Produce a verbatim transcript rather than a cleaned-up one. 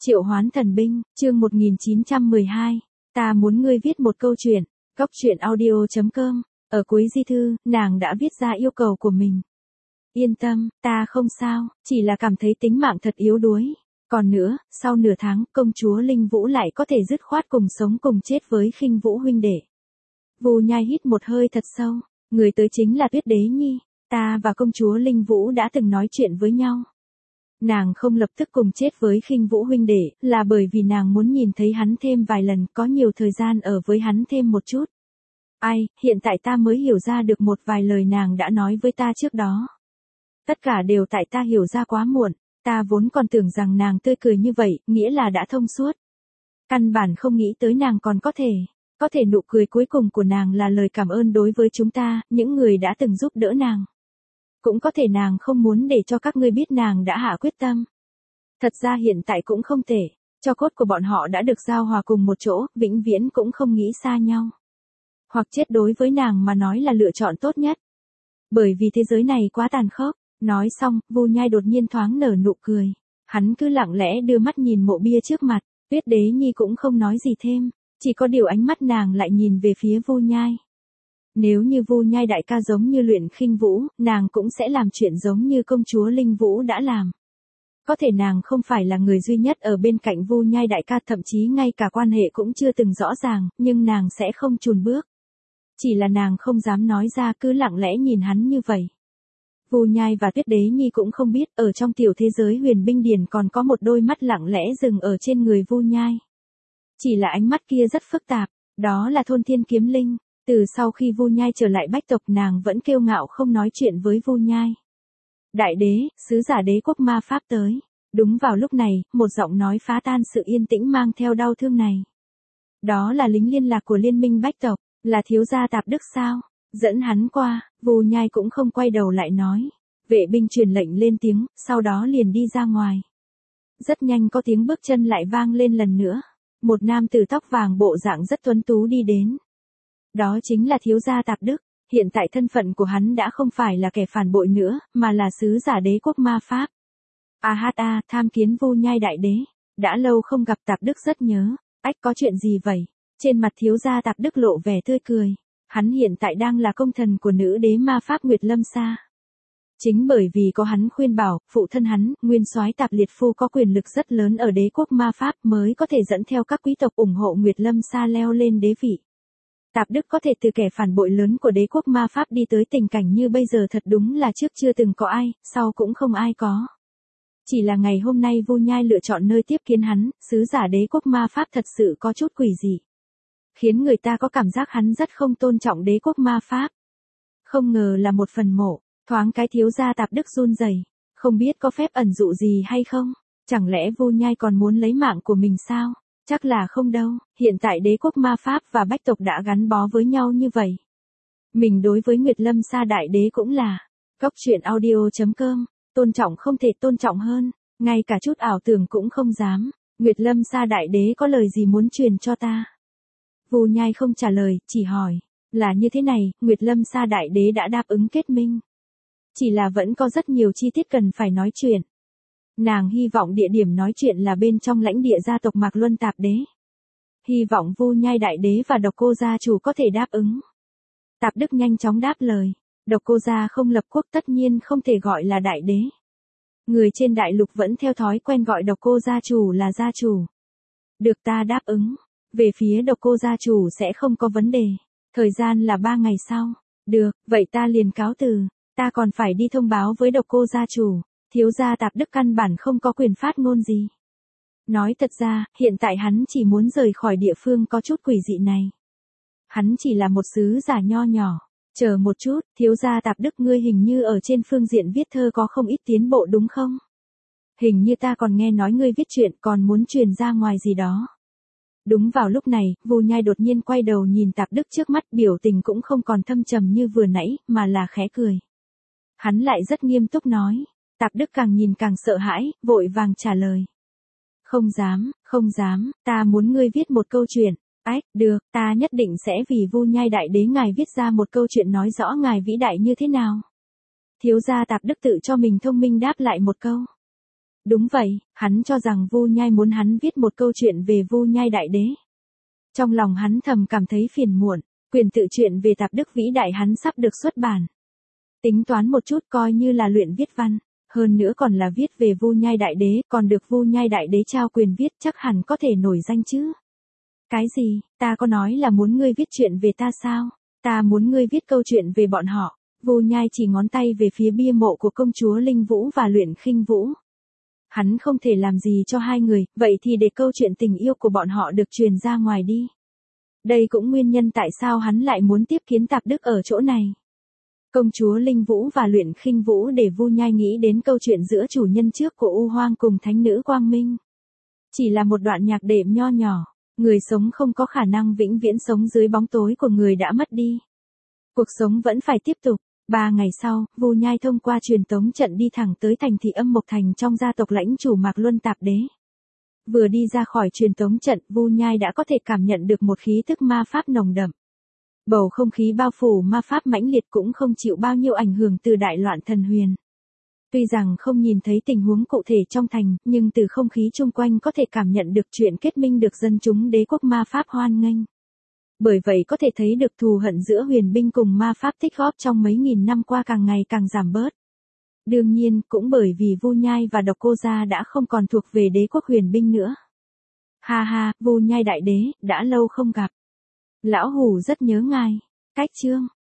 Triệu Hoán Thần Binh, chương một nghìn chín trăm mười hai. Ta muốn ngươi viết một câu chuyện. Cốc truyện audio chấm com. Ở cuối di thư, nàng đã viết ra yêu cầu của mình. Yên tâm, ta không sao, chỉ là cảm thấy tính mạng thật yếu đuối. Còn nữa, sau nửa tháng, công chúa Linh Vũ lại có thể dứt khoát cùng sống cùng chết với Khinh Vũ huynh đệ. Vu Nhai hít một hơi thật sâu. Người tới chính là Tuyết Đế Nhi. Ta và công chúa Linh Vũ đã từng nói chuyện với nhau. Nàng không lập tức cùng chết với Khinh Vũ huynh đệ, là bởi vì nàng muốn nhìn thấy hắn thêm vài lần, có nhiều thời gian ở với hắn thêm một chút. Ai, hiện tại ta mới hiểu ra được một vài lời nàng đã nói với ta trước đó. Tất cả đều tại ta hiểu ra quá muộn, ta vốn còn tưởng rằng nàng tươi cười như vậy, nghĩa là đã thông suốt. Căn bản không nghĩ tới nàng còn có thể, có thể nụ cười cuối cùng của nàng là lời cảm ơn đối với chúng ta, những người đã từng giúp đỡ nàng. Cũng có thể nàng không muốn để cho các ngươi biết nàng đã hạ quyết tâm. Thật ra hiện tại cũng không thể, cho cốt của bọn họ đã được giao hòa cùng một chỗ, vĩnh viễn cũng không nghĩ xa nhau. Hoặc chết đối với nàng mà nói là lựa chọn tốt nhất. Bởi vì thế giới này quá tàn khốc. Nói xong, Vu Nhai đột nhiên thoáng nở nụ cười. Hắn cứ lặng lẽ đưa mắt nhìn mộ bia trước mặt, Tuyết Đế Nhi cũng không nói gì thêm, chỉ có điều ánh mắt nàng lại nhìn về phía Vu Nhai. Nếu như Vu Nhai đại ca giống như Luyện Khinh Vũ, nàng cũng sẽ làm chuyện giống như công chúa Linh Vũ đã làm. Có thể nàng không phải là người duy nhất ở bên cạnh Vu Nhai đại ca, thậm chí ngay cả quan hệ cũng chưa từng rõ ràng, nhưng nàng sẽ không chùn bước. Chỉ là nàng không dám nói ra, cứ lặng lẽ nhìn hắn như vậy. Vu Nhai và Tuyết Đế Nhi cũng không biết, ở trong tiểu thế giới Huyền Binh Điển còn có một đôi mắt lặng lẽ dừng ở trên người Vu Nhai. Chỉ là ánh mắt kia rất phức tạp, đó là Thôn Thiên Kiếm Linh. Từ sau khi Vu Nhai trở lại Bách tộc, nàng vẫn kiêu ngạo không nói chuyện với Vu Nhai. Đại đế, sứ giả đế quốc ma pháp tới. Đúng vào lúc này, một giọng nói phá tan sự yên tĩnh mang theo đau thương này. Đó là lính liên lạc của liên minh Bách tộc, là thiếu gia Tạp Đức sao? Dẫn hắn qua. Vu Nhai cũng không quay đầu lại nói. Vệ binh truyền lệnh lên tiếng, sau đó liền đi ra ngoài. Rất nhanh có tiếng bước chân lại vang lên lần nữa. Một nam tử tóc vàng bộ dạng rất tuấn tú đi đến. Đó chính là thiếu gia Tạp Đức. Hiện tại thân phận của hắn đã không phải là kẻ phản bội nữa, mà là sứ giả đế quốc ma pháp. A hát a, tham kiến Vu Nhai đại đế. Đã lâu không gặp, Tạp Đức rất nhớ. Ách, có chuyện gì vậy? Trên mặt thiếu gia Tạp Đức lộ vẻ tươi cười. Hắn hiện tại đang là công thần của nữ đế ma pháp Nguyệt Lâm Sa. Chính bởi vì có hắn khuyên bảo, phụ thân hắn, nguyên soái Tạp Liệt Phu có quyền lực rất lớn ở đế quốc ma pháp, mới có thể dẫn theo các quý tộc ủng hộ Nguyệt Lâm Sa leo lên đế vị. Tạp Đức có thể từ kẻ phản bội lớn của đế quốc ma pháp đi tới tình cảnh như bây giờ, thật đúng là trước chưa từng có ai, sau cũng không ai có. Chỉ là ngày hôm nay Vu Nhai lựa chọn nơi tiếp kiến hắn, sứ giả đế quốc ma pháp thật sự có chút quỷ dị. Khiến người ta có cảm giác hắn rất không tôn trọng đế quốc ma pháp. Không ngờ là một phần mộ, thoáng cái thiếu gia Tạp Đức run rẩy, không biết có phép ẩn dụ gì hay không? Chẳng lẽ Vu Nhai còn muốn lấy mạng của mình sao? Chắc là không đâu, hiện tại đế quốc ma pháp và Bách tộc đã gắn bó với nhau như vậy. Mình đối với Nguyệt Lâm Sa đại đế cũng là. Cốc truyện audio chấm com, tôn trọng không thể tôn trọng hơn, ngay cả chút ảo tưởng cũng không dám. Nguyệt Lâm Sa đại đế có lời gì muốn truyền cho ta? Vu Nhai không trả lời, chỉ hỏi. Là như thế này, Nguyệt Lâm Sa đại đế đã đáp ứng kết minh. Chỉ là vẫn có rất nhiều chi tiết cần phải nói chuyện. Nàng hy vọng địa điểm nói chuyện là bên trong lãnh địa gia tộc Mạc Luân Tạp Đế. Hy vọng Vu Nhai đại đế và Độc Cô gia chủ có thể đáp ứng. Tạp Đức nhanh chóng đáp lời. Độc Cô gia không lập quốc, tất nhiên không thể gọi là đại đế. Người trên đại lục vẫn theo thói quen gọi Độc Cô gia chủ là gia chủ. Được, ta đáp ứng. Về phía Độc Cô gia chủ sẽ không có vấn đề. Thời gian là ba ngày sau. Được, vậy ta liền cáo từ. Ta còn phải đi thông báo với Độc Cô gia chủ. Thiếu gia Tạp Đức căn bản không có quyền phát ngôn gì. Nói thật ra, hiện tại hắn chỉ muốn rời khỏi địa phương có chút quỷ dị này. Hắn chỉ là một sứ giả nho nhỏ. Chờ một chút, thiếu gia Tạp Đức, ngươi hình như ở trên phương diện viết thơ có không ít tiến bộ đúng không? Hình như ta còn nghe nói ngươi viết truyện còn muốn truyền ra ngoài gì đó. Đúng vào lúc này, Vu Nhai đột nhiên quay đầu nhìn Tạp Đức trước mắt, biểu tình cũng không còn thâm trầm như vừa nãy, mà là khẽ cười. Hắn lại rất nghiêm túc nói. Tạp Đức càng nhìn càng sợ hãi, vội vàng trả lời. Không dám, không dám, ta muốn ngươi viết một câu chuyện. Ách, được, ta nhất định sẽ vì Vu Nhai đại đế ngài viết ra một câu chuyện nói rõ ngài vĩ đại như thế nào. Thiếu gia Tạp Đức tự cho mình thông minh đáp lại một câu. Đúng vậy, hắn cho rằng Vu Nhai muốn hắn viết một câu chuyện về Vu Nhai Đại Đế. Trong lòng hắn thầm cảm thấy phiền muộn, quyền tự truyện về Tạp Đức vĩ đại hắn sắp được xuất bản. Tính toán một chút coi như là luyện viết văn, hơn nữa còn là viết về Vu Nhai Đại Đế, còn được Vu Nhai Đại Đế trao quyền viết chắc hẳn có thể nổi danh chứ. Cái gì, ta có nói là muốn ngươi viết chuyện về ta sao? Ta muốn ngươi viết câu chuyện về bọn họ. Vu Nhai chỉ ngón tay về phía bia mộ của công chúa Linh Vũ và Luyện Khinh Vũ. Hắn không thể làm gì cho hai người, vậy thì để câu chuyện tình yêu của bọn họ được truyền ra ngoài đi. Đây cũng nguyên nhân tại sao hắn lại muốn tiếp kiến Tạp Đức ở chỗ này. Công chúa Linh Vũ và Luyện Khinh Vũ để Vu Nhai nghĩ đến câu chuyện giữa chủ nhân trước của U Hoang cùng thánh nữ Quang Minh. Chỉ là một đoạn nhạc đệm nho nhỏ, người sống không có khả năng vĩnh viễn sống dưới bóng tối của người đã mất đi. Cuộc sống vẫn phải tiếp tục. Ba ngày sau, Vu Nhai thông qua truyền tống trận đi thẳng tới thành thị Âm Mộc Thành trong gia tộc lãnh chủ Mạc Luân Tạp Đế. Vừa đi ra khỏi truyền tống trận, Vu Nhai đã có thể cảm nhận được một khí tức ma pháp nồng đậm. Bầu không khí bao phủ ma pháp mãnh liệt cũng không chịu bao nhiêu ảnh hưởng từ đại loạn thần huyền. Tuy rằng không nhìn thấy tình huống cụ thể trong thành, nhưng từ không khí chung quanh có thể cảm nhận được chuyện kết minh được dân chúng đế quốc ma pháp hoan nghênh. Bởi vậy có thể thấy được thù hận giữa huyền binh cùng ma pháp tích góp trong mấy nghìn năm qua càng ngày càng giảm bớt. Đương nhiên, cũng bởi vì Vu Nhai và Độc Cô Gia đã không còn thuộc về đế quốc huyền binh nữa. Ha ha, Vu Nhai Đại Đế, đã lâu không gặp. Lão Hủ rất nhớ ngài. Cách chương